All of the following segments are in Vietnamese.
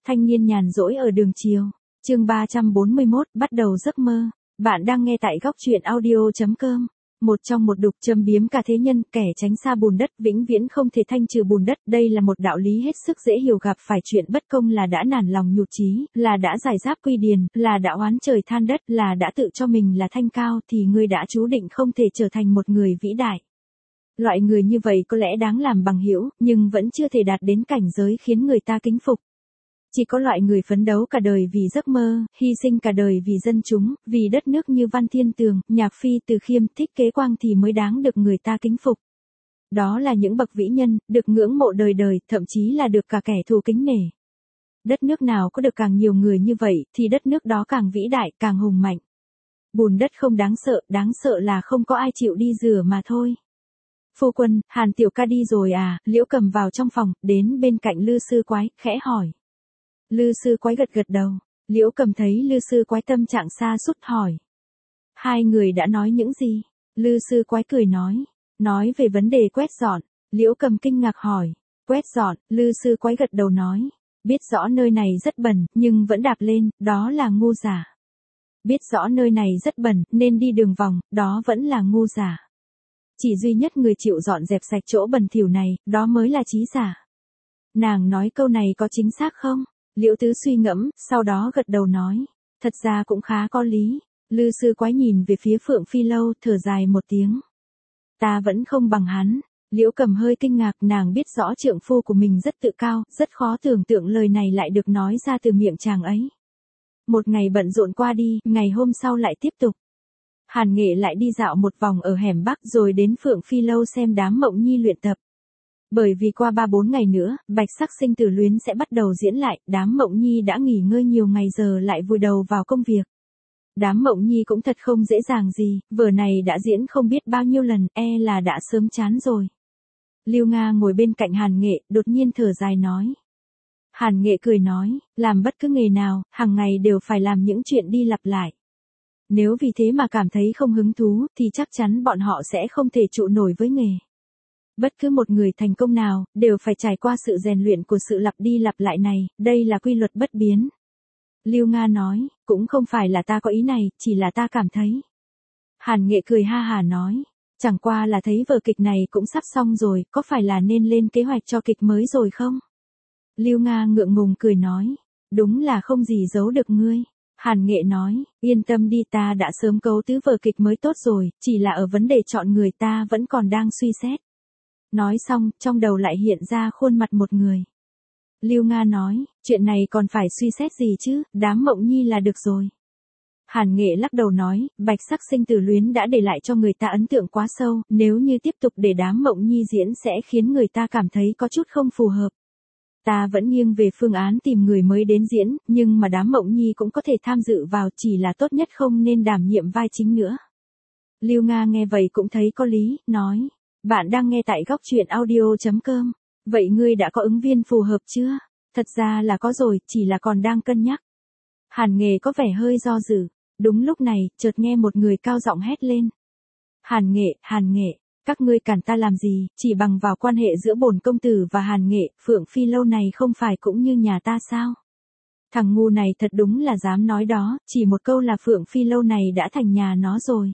Thanh niên nhàn rỗi ở đường chiều. Chương 341, bắt đầu giấc mơ. Bạn đang nghe tại góc truyện audio.com. Một trong một đục châm biếm cả thế nhân, kẻ tránh xa bùn đất vĩnh viễn không thể thanh trừ bùn đất. Đây là một đạo lý hết sức dễ hiểu, gặp phải chuyện bất công là đã nản lòng nhụt chí, là đã giải giáp quy điền, là đã oán trời than đất, là đã tự cho mình là thanh cao, thì ngươi đã chú định không thể trở thành một người vĩ đại. Loại người như vậy có lẽ đáng làm bằng hữu, nhưng vẫn chưa thể đạt đến cảnh giới khiến người ta kính phục. Chỉ có loại người phấn đấu cả đời vì giấc mơ, hy sinh cả đời vì dân chúng, vì đất nước như Văn Thiên Tường, Nhạc Phi, Từ Khiêm, Thích Kế Quang thì mới đáng được người ta kính phục. Đó là những bậc vĩ nhân, được ngưỡng mộ đời đời, thậm chí là được cả kẻ thù kính nể. Đất nước nào có được càng nhiều người như vậy, thì đất nước đó càng vĩ đại, càng hùng mạnh. Bùn đất không đáng sợ là không có ai chịu đi rửa mà thôi. Phu quân, Hàn tiểu ca đi rồi à? Liễu Cầm vào trong phòng, đến bên cạnh Lư Sư Quái, khẽ hỏi. Lư Sư Quái gật gật đầu. Liễu Cầm thấy Lư Sư Quái tâm trạng xa sút hỏi. Hai người đã nói những gì? Lư Sư Quái cười nói về vấn đề quét dọn. Liễu Cầm kinh ngạc hỏi. Quét dọn? Lư Sư Quái gật đầu nói. Biết rõ nơi này rất bẩn, nhưng vẫn đạp lên, đó là ngu giả. Biết rõ nơi này rất bẩn, nên đi đường vòng, đó vẫn là ngu giả. Chỉ duy nhất người chịu dọn dẹp sạch chỗ bẩn thỉu này, đó mới là trí giả. Nàng nói câu này có chính xác không? Liễu Tứ suy ngẫm, sau đó gật đầu nói. Thật ra cũng khá có lý. Lư Sư Quái nhìn về phía Phượng Phi Lâu, thở dài một tiếng. Ta vẫn không bằng hắn. Liễu Cầm hơi kinh ngạc, nàng biết rõ trượng phu của mình rất tự cao, rất khó tưởng tượng lời này lại được nói ra từ miệng chàng ấy. Một ngày bận rộn qua đi, ngày hôm sau lại tiếp tục. Hàn Nghệ lại đi dạo một vòng ở hẻm Bắc rồi đến Phượng Phi Lâu xem đám Mộng Nhi luyện tập. Bởi vì qua 3-4 ngày nữa, Bạch Sắc Sinh Tử Luyến sẽ bắt đầu diễn lại, đám Mộng Nhi đã nghỉ ngơi nhiều ngày giờ lại vùi đầu vào công việc. Đám Mộng Nhi cũng thật không dễ dàng gì, vở này đã diễn không biết bao nhiêu lần, là đã sớm chán rồi. Lưu Nga ngồi bên cạnh Hàn Nghệ, đột nhiên thở dài nói. Hàn Nghệ cười nói, làm bất cứ nghề nào, hàng ngày đều phải làm những chuyện đi lặp lại. Nếu vì thế mà cảm thấy không hứng thú, thì chắc chắn bọn họ sẽ không thể trụ nổi với nghề. Bất cứ một người thành công nào, đều phải trải qua sự rèn luyện của sự lặp đi lặp lại này, đây là quy luật bất biến. Lưu Nga nói, cũng không phải là ta có ý này, chỉ là ta cảm thấy. Hàn Nghệ cười ha hà nói, chẳng qua là thấy vở kịch này cũng sắp xong rồi, có phải là nên lên kế hoạch cho kịch mới rồi không? Lưu Nga ngượng ngùng cười nói, đúng là không gì giấu được ngươi. Hàn Nghệ nói, yên tâm đi, ta đã sớm cấu tứ vở kịch mới tốt rồi, chỉ là ở vấn đề chọn người ta vẫn còn đang suy xét. Nói xong, trong đầu lại hiện ra khuôn mặt một người. Lưu Nga nói, chuyện này còn phải suy xét gì chứ, đám Mộng Nhi là được rồi. Hàn Nghệ lắc đầu nói, Bạch Sắc Sinh Tử Luyến đã để lại cho người ta ấn tượng quá sâu, nếu như tiếp tục để đám Mộng Nhi diễn sẽ khiến người ta cảm thấy có chút không phù hợp. Ta vẫn nghiêng về phương án tìm người mới đến diễn, nhưng mà đám Mộng Nhi cũng có thể tham dự vào, chỉ là tốt nhất không nên đảm nhiệm vai chính nữa. Lưu Nga nghe vậy cũng thấy có lý, nói. Bạn đang nghe tại góc truyện audio.com. Vậy ngươi đã có ứng viên phù hợp chưa? Thật ra là có rồi, chỉ là còn đang cân nhắc. Hàn Nghệ có vẻ hơi do dự. Đúng lúc này, chợt nghe một người cao giọng hét lên. Hàn Nghệ, các ngươi cản ta làm gì, chỉ bằng vào quan hệ giữa bổn công tử và Hàn Nghệ, Phượng Phi Lâu này không phải cũng như nhà ta sao? Thằng ngu này thật đúng là dám nói đó, chỉ một câu là Phượng Phi Lâu này đã thành nhà nó rồi.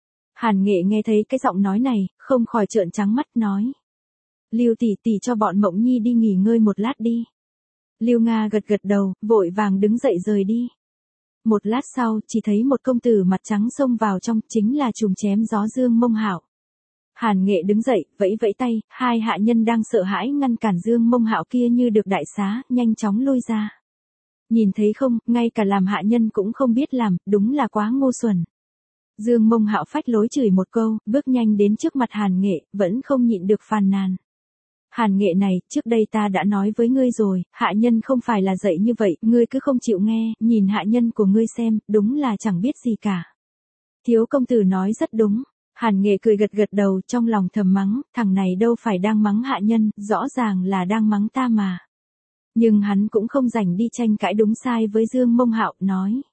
Hàn Nghệ nghe thấy cái giọng nói này, không khỏi trợn trắng mắt nói. Lưu tỷ tỷ cho bọn Mộng Nhi đi nghỉ ngơi một lát đi. Lưu Nga gật gật đầu, vội vàng đứng dậy rời đi. Một lát sau, chỉ thấy một công tử mặt trắng xông vào trong, chính là trùm chém gió Dương Mông Hạo. Hàn Nghệ đứng dậy, vẫy vẫy tay, hai hạ nhân đang sợ hãi ngăn cản Dương Mông Hạo kia như được đại xá, nhanh chóng lui ra. Nhìn thấy không, ngay cả làm hạ nhân cũng không biết làm, đúng là quá ngu xuẩn. Dương Mông Hạo phách lối chửi một câu, bước nhanh đến trước mặt Hàn Nghệ, vẫn không nhịn được phàn nàn. Hàn Nghệ này, trước đây ta đã nói với ngươi rồi, hạ nhân không phải là dạy như vậy, ngươi cứ không chịu nghe, nhìn hạ nhân của ngươi xem, đúng là chẳng biết gì cả. Thiếu công tử nói rất đúng. Hàn Nghệ cười gật gật đầu, trong lòng thầm mắng, thằng này đâu phải đang mắng hạ nhân, rõ ràng là đang mắng ta mà. Nhưng hắn cũng không rảnh đi tranh cãi đúng sai với Dương Mông Hạo, nói.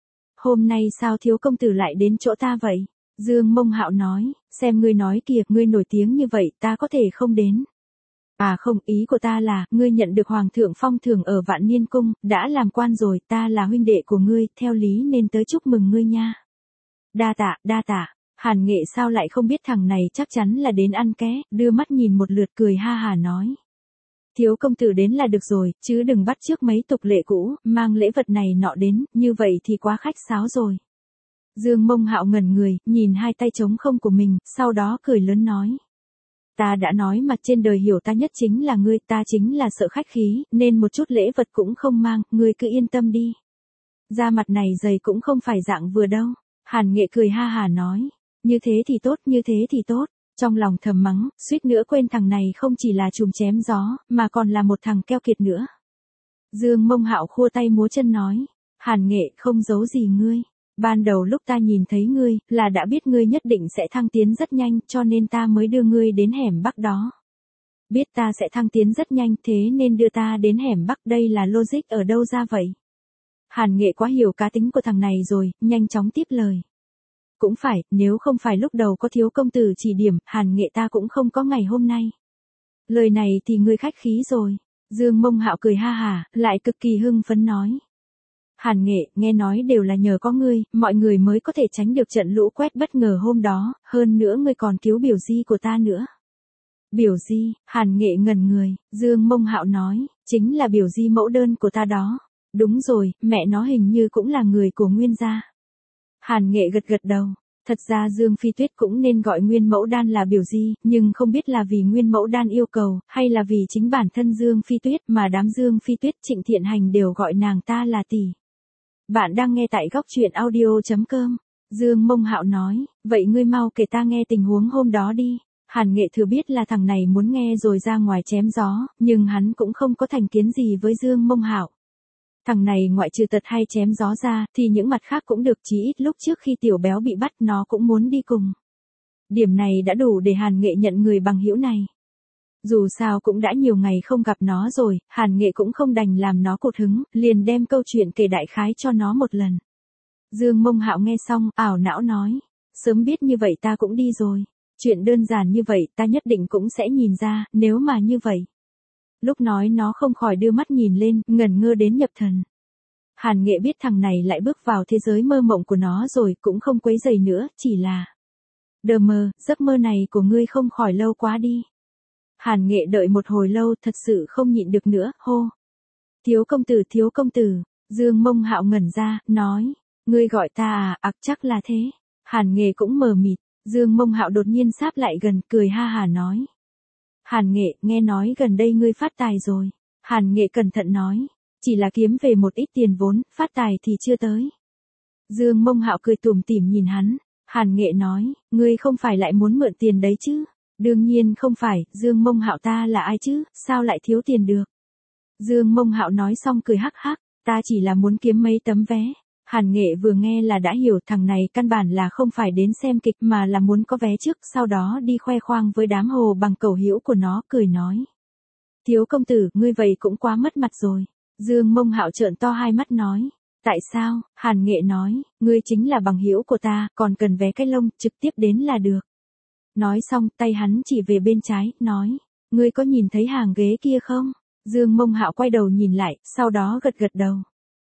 Hôm nay sao thiếu công tử lại đến chỗ ta vậy? Dương Mông Hạo nói, xem ngươi nói kìa, ngươi nổi tiếng như vậy, ta có thể không đến. À không, ý của ta là, ngươi nhận được hoàng thượng phong thưởng ở Vạn Niên Cung, đã làm quan rồi, ta là huynh đệ của ngươi, theo lý nên tới chúc mừng ngươi nha. Đa tạ, Hàn Nghệ sao lại không biết thằng này chắc chắn là đến ăn ké, đưa mắt nhìn một lượt cười ha hà nói. Thiếu công tử đến là được rồi, chứ đừng bắt chước mấy tục lệ cũ, mang lễ vật này nọ đến, như vậy thì quá khách sáo rồi. Dương Mông Hạo ngẩn người, nhìn hai tay trống không của mình, sau đó cười lớn nói. Ta đã nói mà trên đời hiểu ta nhất chính là ngươi, ta chính là sợ khách khí, nên một chút lễ vật cũng không mang, ngươi cứ yên tâm đi. Da mặt này dày cũng không phải dạng vừa đâu. Hàn Nghệ cười ha hà nói. Như thế thì tốt, như thế thì tốt. Trong lòng thầm mắng, suýt nữa quên thằng này không chỉ là chùm chém gió, mà còn là một thằng keo kiệt nữa. Dương Mông Hạo khua tay múa chân nói. Hàn Nghệ không giấu gì ngươi. Ban đầu lúc ta nhìn thấy ngươi, là đã biết ngươi nhất định sẽ thăng tiến rất nhanh, cho nên ta mới đưa ngươi đến hẻm Bắc đó. Biết ta sẽ thăng tiến rất nhanh, thế nên đưa ta đến hẻm Bắc, đây là logic ở đâu ra vậy? Hàn Nghệ quá hiểu cá tính của thằng này rồi, nhanh chóng tiếp lời. Cũng phải, nếu không phải lúc đầu có thiếu công tử chỉ điểm, Hàn Nghệ ta cũng không có ngày hôm nay. Lời này thì ngươi khách khí rồi. Dương Mông Hạo cười ha hà, lại cực kỳ hưng phấn nói. Hàn Nghệ, nghe nói đều là nhờ có ngươi, mọi người mới có thể tránh được trận lũ quét bất ngờ hôm đó, hơn nữa ngươi còn cứu biểu di của ta nữa. Biểu di, Hàn Nghệ ngẩn người, Dương Mông Hạo nói, chính là biểu di mẫu đơn của ta đó. Đúng rồi, mẹ nó hình như cũng là người của Nguyên gia. Hàn Nghệ gật đầu. Thật ra Dương Phi Tuyết cũng nên gọi Nguyên Mẫu Đan là biểu di, nhưng không biết là vì Nguyên Mẫu Đan yêu cầu, hay là vì chính bản thân Dương Phi Tuyết mà đám Dương Phi Tuyết Trịnh Thiện Hành đều gọi nàng ta là tỷ. Bạn đang nghe tại góc truyện audio.com. Dương Mông Hạo nói, vậy ngươi mau kể ta nghe tình huống hôm đó đi. Hàn Nghệ thừa biết là thằng này muốn nghe rồi ra ngoài chém gió, nhưng hắn cũng không có thành kiến gì với Dương Mông Hạo. Thằng này ngoại trừ tật hay chém gió ra, thì những mặt khác cũng được, chí ít lúc trước khi Tiểu Béo bị bắt nó cũng muốn đi cùng. Điểm này đã đủ để Hàn Nghệ nhận người bằng hữu này. Dù sao cũng đã nhiều ngày không gặp nó rồi, Hàn Nghệ cũng không đành làm nó cột hứng, liền đem câu chuyện kể đại khái cho nó một lần. Dương Mông Hạo nghe xong, ảo não nói, sớm biết như vậy ta cũng đi rồi. Chuyện đơn giản như vậy ta nhất định cũng sẽ nhìn ra, nếu mà như vậy. Lúc nói nó không khỏi đưa mắt nhìn lên, ngẩn ngơ đến nhập thần. Hàn Nghệ biết thằng này lại bước vào thế giới mơ mộng của nó rồi, cũng không quấy rầy nữa, chỉ là. Đờ mờ, giấc mơ này của ngươi không khỏi lâu quá đi. Hàn Nghệ đợi một hồi lâu thật sự không nhịn được nữa, hô. Thiếu công tử, Dương Mông Hạo ngẩn ra, nói. Ngươi gọi ta à, chắc là thế. Hàn Nghệ cũng mờ mịt, Dương Mông Hạo đột nhiên sáp lại gần, cười ha hà nói. Hàn Nghệ, nghe nói gần đây ngươi phát tài rồi. Hàn Nghệ cẩn thận nói. Chỉ là kiếm về một ít tiền vốn, phát tài thì chưa tới. Dương Mông Hạo cười tủm tỉm nhìn hắn. Hàn Nghệ nói, ngươi không phải lại muốn mượn tiền đấy chứ? Đương nhiên không phải, Dương Mông Hạo ta là ai chứ, sao lại thiếu tiền được? Dương Mông Hạo nói xong cười hắc hắc, ta chỉ là muốn kiếm mấy tấm vé. Hàn Nghệ vừa nghe là đã hiểu thằng này căn bản là không phải đến xem kịch mà là muốn có vé trước, sau đó đi khoe khoang với đám hồ bằng cầu hữu của nó, cười nói. Thiếu công tử, ngươi vậy cũng quá mất mặt rồi. Dương Mông Hạo trợn to hai mắt nói. Tại sao? Hàn Nghệ nói, ngươi chính là bằng hữu của ta, còn cần vé cái lông, trực tiếp đến là được. Nói xong, tay hắn chỉ về bên trái, nói, ngươi có nhìn thấy hàng ghế kia không? Dương Mông Hạo quay đầu nhìn lại, sau đó gật đầu.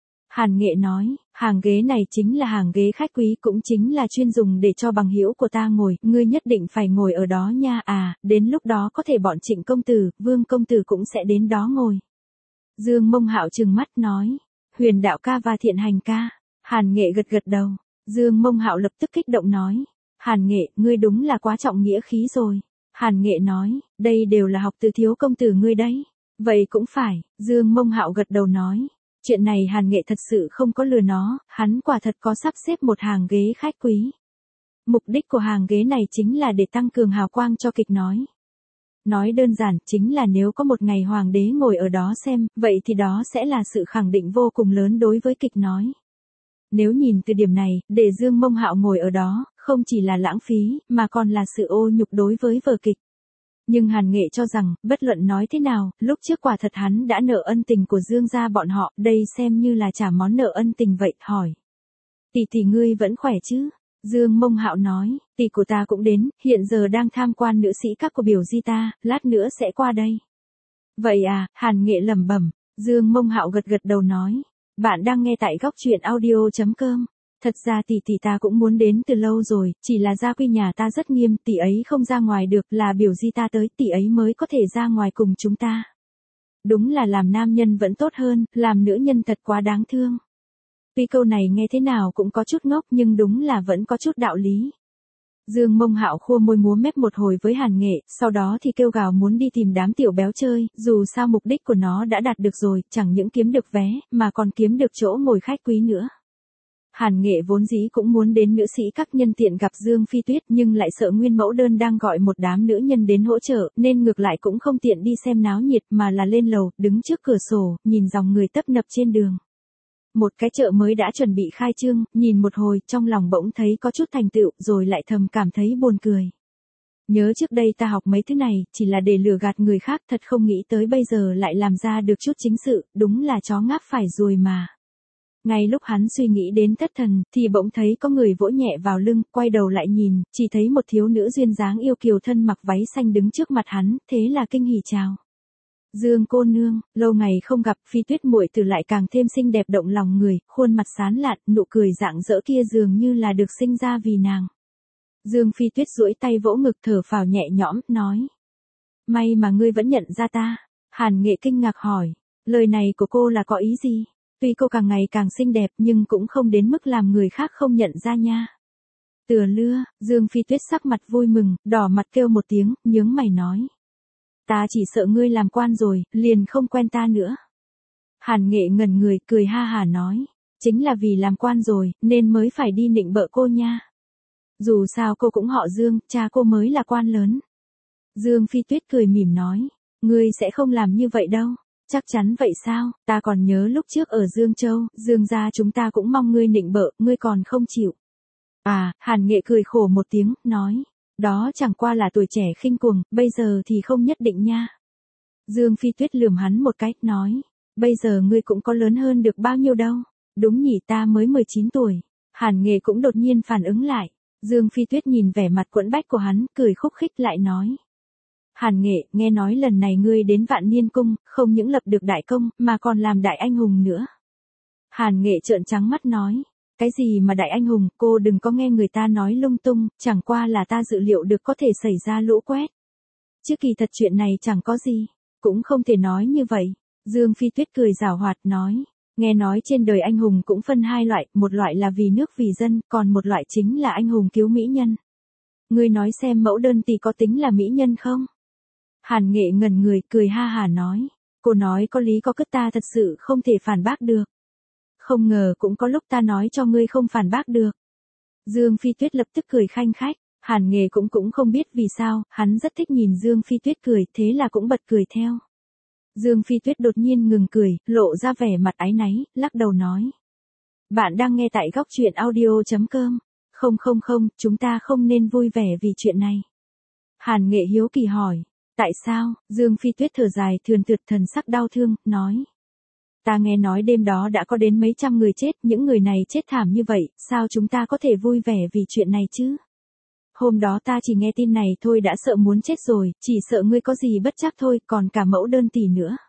Hàn Nghệ nói, hàng ghế này chính là hàng ghế khách quý, cũng chính là chuyên dùng để cho bằng hữu của ta ngồi, ngươi nhất định phải ngồi ở đó nha, đến lúc đó có thể bọn Trịnh công tử, Vương công tử cũng sẽ đến đó ngồi. Dương Mông Hạo trừng mắt nói, Huyền Đạo ca và Thiện Hành ca. Hàn Nghệ gật đầu. Dương Mông Hạo lập tức kích động nói, Hàn Nghệ, ngươi đúng là quá trọng nghĩa khí rồi. Hàn Nghệ nói, đây đều là học từ thiếu công tử ngươi đấy. Vậy cũng phải, Dương Mông Hạo gật đầu nói. Chuyện này Hàn Nghệ thật sự không có lừa nó, hắn quả thật có sắp xếp một hàng ghế khách quý. Mục đích của hàng ghế này chính là để tăng cường hào quang cho kịch nói. Nói đơn giản, chính là nếu có một ngày hoàng đế ngồi ở đó xem, vậy thì đó sẽ là sự khẳng định vô cùng lớn đối với kịch nói. Nếu nhìn từ điểm này, để Dương Mông Hạo ngồi ở đó, không chỉ là lãng phí, mà còn là sự ô nhục đối với vở kịch. Nhưng Hàn Nghệ cho rằng, bất luận nói thế nào, lúc trước quả thật hắn đã nợ ân tình của Dương gia bọn họ, đây xem như là trả món nợ ân tình vậy, hỏi. Tỷ ngươi vẫn khỏe chứ? Dương Mông Hạo nói, tỷ của ta cũng đến, hiện giờ đang tham quan nữ sĩ các của biểu di ta, lát nữa sẽ qua đây. Vậy à, Hàn Nghệ lẩm bẩm. Dương Mông Hạo gật gật đầu nói. Bạn đang nghe tại góc truyện audio.com. Thật ra tỷ ta cũng muốn đến từ lâu rồi, chỉ là gia quy nhà ta rất nghiêm, tỷ ấy không ra ngoài được, là biểu di ta tới, tỷ ấy mới có thể ra ngoài cùng chúng ta. Đúng là làm nam nhân vẫn tốt hơn, làm nữ nhân thật quá đáng thương. Tuy câu này nghe thế nào cũng có chút ngốc nhưng đúng là vẫn có chút đạo lý. Dương Mông Hạo khua môi múa mép một hồi với Hàn Nghệ, sau đó thì kêu gào muốn đi tìm đám tiểu béo chơi, dù sao mục đích của nó đã đạt được rồi, chẳng những kiếm được vé, mà còn kiếm được chỗ ngồi khách quý nữa. Hàn Nghệ vốn dĩ cũng muốn đến nữ sĩ các nhân tiện gặp Dương Phi Tuyết nhưng lại sợ nguyên mẫu đơn đang gọi một đám nữ nhân đến hỗ trợ, nên ngược lại cũng không tiện đi xem náo nhiệt mà là lên lầu, đứng trước cửa sổ, nhìn dòng người tấp nập trên đường. Một cái chợ mới đã chuẩn bị khai trương, nhìn một hồi, trong lòng bỗng thấy có chút thành tựu, rồi lại thầm cảm thấy buồn cười. Nhớ trước đây ta học mấy thứ này, chỉ là để lừa gạt người khác, thật không nghĩ tới bây giờ lại làm ra được chút chính sự, đúng là chó ngáp phải ruồi mà. Ngay lúc hắn suy nghĩ đến thất thần, thì bỗng thấy có người vỗ nhẹ vào lưng, quay đầu lại nhìn, chỉ thấy một thiếu nữ duyên dáng yêu kiều thân mặc váy xanh đứng trước mặt hắn, thế là kinh hỉ chào. Dương cô nương, lâu ngày không gặp, Phi Tuyết muội tử lại càng thêm xinh đẹp động lòng người, khuôn mặt sán lạn, nụ cười rạng rỡ kia dường như là được sinh ra vì nàng. Dương Phi Tuyết duỗi tay vỗ ngực thở phào nhẹ nhõm, nói. May mà ngươi vẫn nhận ra ta. Hàn Nghệ kinh ngạc hỏi, lời này của cô là có ý gì? Tuy cô càng ngày càng xinh đẹp nhưng cũng không đến mức làm người khác không nhận ra nha. Tựa lưa, Dương Phi Tuyết sắc mặt vui mừng, đỏ mặt kêu một tiếng, nhướng mày nói. Ta chỉ sợ ngươi làm quan rồi, liền không quen ta nữa. Hàn Nghệ ngẩn người, cười ha hà nói. Chính là vì làm quan rồi, nên mới phải đi nịnh bợ cô nha. Dù sao cô cũng họ Dương, cha cô mới là quan lớn. Dương Phi Tuyết cười mỉm nói. Ngươi sẽ không làm như vậy đâu. Chắc chắn vậy sao, ta còn nhớ lúc trước ở Dương Châu, Dương gia chúng ta cũng mong ngươi nịnh bợ, ngươi còn không chịu. À, Hàn Nghệ cười khổ một tiếng, nói. Đó chẳng qua là tuổi trẻ khinh cuồng, bây giờ thì không nhất định nha. Dương Phi Tuyết lườm hắn một cái, nói. Bây giờ ngươi cũng có lớn hơn được bao nhiêu đâu. Đúng nhỉ, ta mới 19 tuổi. Hàn Nghệ cũng đột nhiên phản ứng lại. Dương Phi Tuyết nhìn vẻ mặt quẫn bách của hắn, cười khúc khích lại nói. Hàn Nghệ, nghe nói lần này ngươi đến Vạn Niên Cung, không những lập được đại công, mà còn làm đại anh hùng nữa. Hàn Nghệ trợn trắng mắt nói. Cái gì mà đại anh hùng, cô đừng có nghe người ta nói lung tung, chẳng qua là ta dự liệu được có thể xảy ra lũ quét. Chứ kỳ thật chuyện này chẳng có gì, cũng không thể nói như vậy. Dương Phi Tuyết cười giảo hoạt nói. Nghe nói trên đời anh hùng cũng phân hai loại, một loại là vì nước vì dân, còn một loại chính là anh hùng cứu mỹ nhân. Ngươi nói xem mẫu đơn tỷ có tính là mỹ nhân không? Hàn Nghệ ngẩn người, cười ha hà nói. Cô nói có lý có cất, ta thật sự không thể phản bác được. Không ngờ cũng có lúc ta nói cho ngươi không phản bác được. Dương Phi Tuyết lập tức cười khanh khách. Hàn Nghệ cũng không biết vì sao, hắn rất thích nhìn Dương Phi Tuyết cười, thế là cũng bật cười theo. Dương Phi Tuyết đột nhiên ngừng cười, lộ ra vẻ mặt áy náy, lắc đầu nói. Bạn đang nghe tại góc truyện audio.com. Không, chúng ta không nên vui vẻ vì chuyện này. Hàn Nghệ hiếu kỳ hỏi. Tại sao? Dương Phi Tuyết thở dài thườn thượt, thần sắc đau thương, nói. Ta nghe nói đêm đó đã có đến mấy trăm người chết, những người này chết thảm như vậy, sao chúng ta có thể vui vẻ vì chuyện này chứ? Hôm đó ta chỉ nghe tin này thôi đã sợ muốn chết rồi, chỉ sợ ngươi có gì bất trắc thôi, còn cả mẫu đơn tỷ nữa.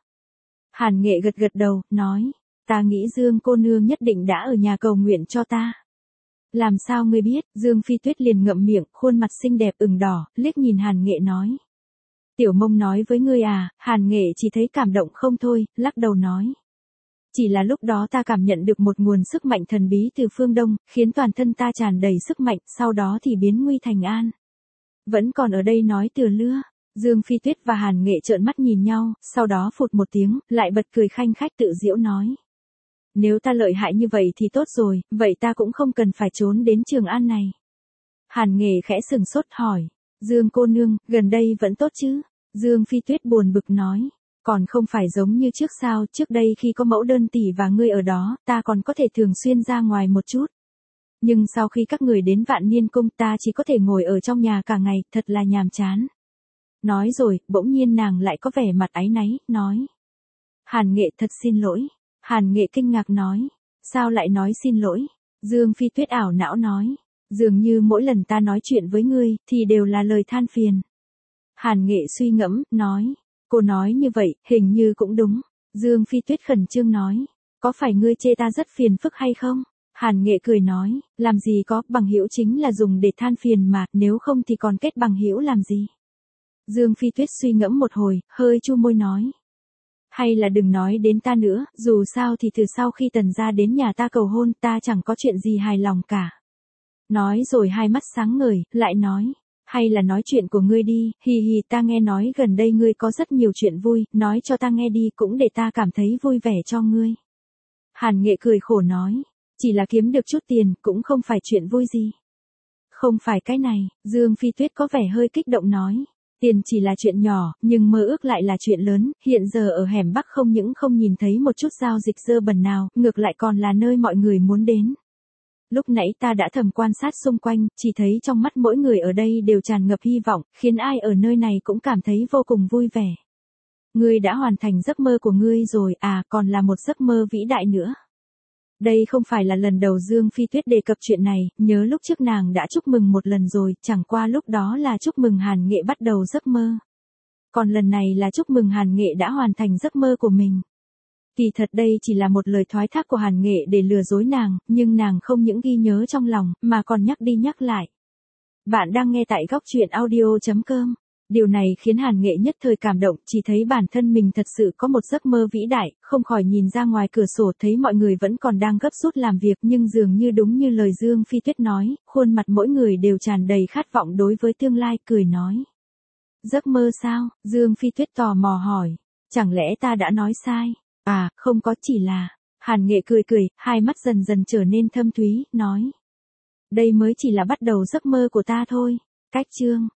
Hàn Nghệ gật gật đầu, nói. Ta nghĩ Dương cô nương nhất định đã ở nhà cầu nguyện cho ta. Làm sao ngươi biết? Dương Phi Tuyết liền ngậm miệng, khuôn mặt xinh đẹp ửng đỏ, liếc nhìn Hàn Nghệ nói. Tiểu Mông nói với ngươi à? Hàn Nghệ chỉ thấy cảm động không thôi, lắc đầu nói. Chỉ là lúc đó ta cảm nhận được một nguồn sức mạnh thần bí từ phương Đông, khiến toàn thân ta tràn đầy sức mạnh, sau đó thì biến nguy thành an. Vẫn còn ở đây nói tựa lưa. Dương Phi Tuyết và Hàn Nghệ trợn mắt nhìn nhau, sau đó phụt một tiếng, lại bật cười khanh khách tự giễu nói. Nếu ta lợi hại như vậy thì tốt rồi, vậy ta cũng không cần phải trốn đến Trường An này. Hàn Nghệ khẽ sừng sốt hỏi. Dương cô nương, gần đây vẫn tốt chứ? Dương Phi Tuyết buồn bực nói. Còn không phải giống như trước sao, trước đây khi có mẫu đơn tỷ và ngươi ở đó, ta còn có thể thường xuyên ra ngoài một chút. Nhưng sau khi các người đến Vạn Niên Cung, ta chỉ có thể ngồi ở trong nhà cả ngày, thật là nhàm chán. Nói rồi, bỗng nhiên nàng lại có vẻ mặt áy náy, nói. Hàn Nghệ thật xin lỗi. Hàn Nghệ kinh ngạc nói. Sao lại nói xin lỗi? Dương Phi Tuyết ảo não nói. Dường như mỗi lần ta nói chuyện với ngươi, thì đều là lời than phiền. Hàn Nghệ suy ngẫm, nói. Cô nói như vậy, hình như cũng đúng. Dương Phi Tuyết khẩn trương nói. Có phải ngươi chê ta rất phiền phức hay không? Hàn Nghệ cười nói, làm gì có, bằng hữu chính là dùng để than phiền mà, nếu không thì còn kết bằng hữu làm gì? Dương Phi Tuyết suy ngẫm một hồi, hơi chu môi nói. Hay là đừng nói đến ta nữa, dù sao thì từ sau khi Tần gia đến nhà ta cầu hôn ta chẳng có chuyện gì hài lòng cả. Nói rồi hai mắt sáng ngời, lại nói. Hay là nói chuyện của ngươi đi, hì hì, ta nghe nói gần đây ngươi có rất nhiều chuyện vui, nói cho ta nghe đi cũng để ta cảm thấy vui vẻ cho ngươi. Hàn Nghệ cười khổ nói, chỉ là kiếm được chút tiền, cũng không phải chuyện vui gì. Không phải cái này, Dương Phi Tuyết có vẻ hơi kích động nói. Tiền chỉ là chuyện nhỏ, nhưng mơ ước lại là chuyện lớn, hiện giờ ở hẻm Bắc không những không nhìn thấy một chút giao dịch dơ bẩn nào, ngược lại còn là nơi mọi người muốn đến. Lúc nãy ta đã thầm quan sát xung quanh, chỉ thấy trong mắt mỗi người ở đây đều tràn ngập hy vọng, khiến ai ở nơi này cũng cảm thấy vô cùng vui vẻ. Ngươi đã hoàn thành giấc mơ của ngươi rồi, à, còn là một giấc mơ vĩ đại nữa. Đây không phải là lần đầu Dương Phi Tuyết đề cập chuyện này, nhớ lúc trước nàng đã chúc mừng một lần rồi, chẳng qua lúc đó là chúc mừng Hàn Nghệ bắt đầu giấc mơ. Còn lần này là chúc mừng Hàn Nghệ đã hoàn thành giấc mơ của mình. Kỳ thật đây chỉ là một lời thoái thác của Hàn Nghệ để lừa dối nàng, nhưng nàng không những ghi nhớ trong lòng, mà còn nhắc đi nhắc lại. Bạn đang nghe tại góc truyện audio.com. Điều này khiến Hàn Nghệ nhất thời cảm động, chỉ thấy bản thân mình thật sự có một giấc mơ vĩ đại, không khỏi nhìn ra ngoài cửa sổ thấy mọi người vẫn còn đang gấp rút làm việc nhưng dường như đúng như lời Dương Phi Tuyết nói, khuôn mặt mỗi người đều tràn đầy khát vọng đối với tương lai, cười nói. Giấc mơ sao? Dương Phi Tuyết tò mò hỏi. Chẳng lẽ ta đã nói sai? À, không có, chỉ là. Hàn Nghệ cười cười, hai mắt dần dần trở nên thâm thúy, nói. Đây mới chỉ là bắt đầu giấc mơ của ta thôi. Cách chương.